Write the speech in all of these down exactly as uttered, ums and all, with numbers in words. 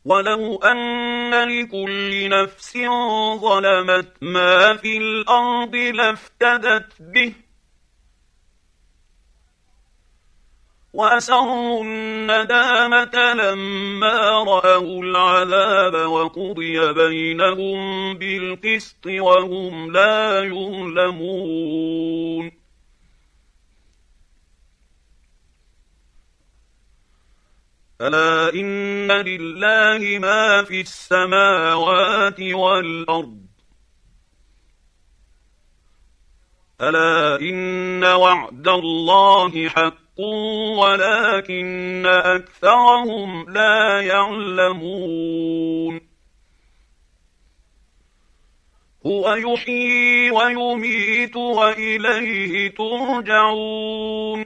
ولو أن لكل نفس ظلمت ما في الأرض لافتدت به وأسروا الندامة لما رأوا العذاب وقضي بينهم بالقسط وهم لا يظلمون. ألا إن لله ما في السماوات والأرض ألا إن وعد الله حق ولكن أكثرهم لا يعلمون. هو يحيي ويميت وإليه ترجعون.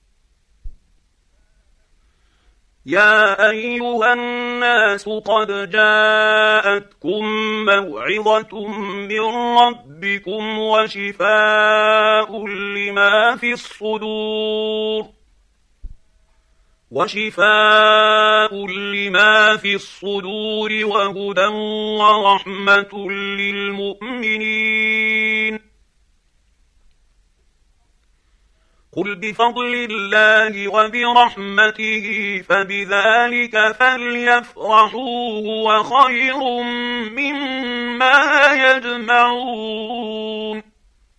يا أيها الناس قد جاءتكم موعظة من ربكم وشفاء لما في الصدور وشفاء لما في الصدور وهدى ورحمة للمؤمنين. قل بفضل الله وبرحمته فبذلك فليفرحوا هو خير مما يجمعون.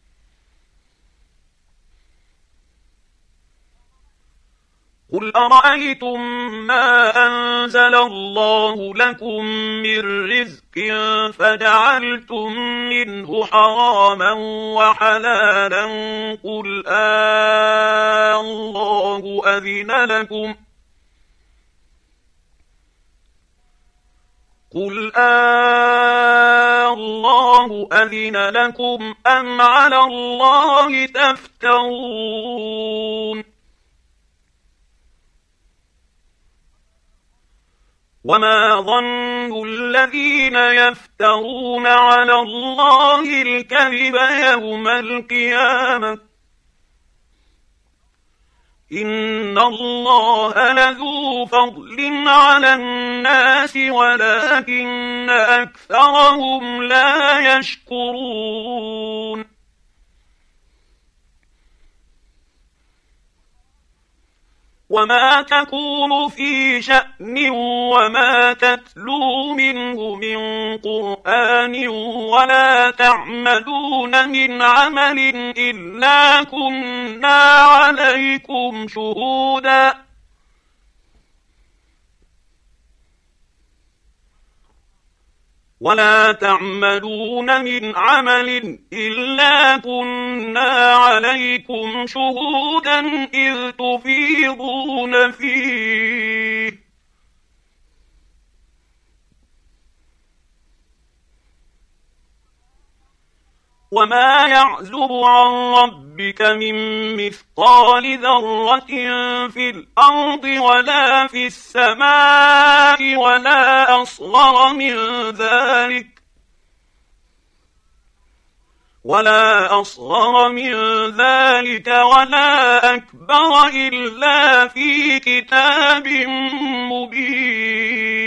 قل أرأيتم ما أنزل الله لكم من رزق فجعلتم منه حراما وحلالا قل آه الله أذن لكم قل آه الله أذن لكم أم على الله تفترون. وما ظن الذين يفترون على الله الكذب يوم القيامة إن الله لذو فضل على الناس ولكن أكثرهم لا يشكرون. وما تكون في شأن وما تتلو منه من قرآن ولا تعملون من عمل إلا كنا عليكم شهودا ولا تعملون من عمل إلا كنا عليكم شهودا إذ تفيضون فيه وما يعزب عن ربك من مثقال ذرة في الأرض ولا في السماء ولا أصغر من ذلك ولا أصغر من ذلك ولا أكبر إلا في كتاب مبين.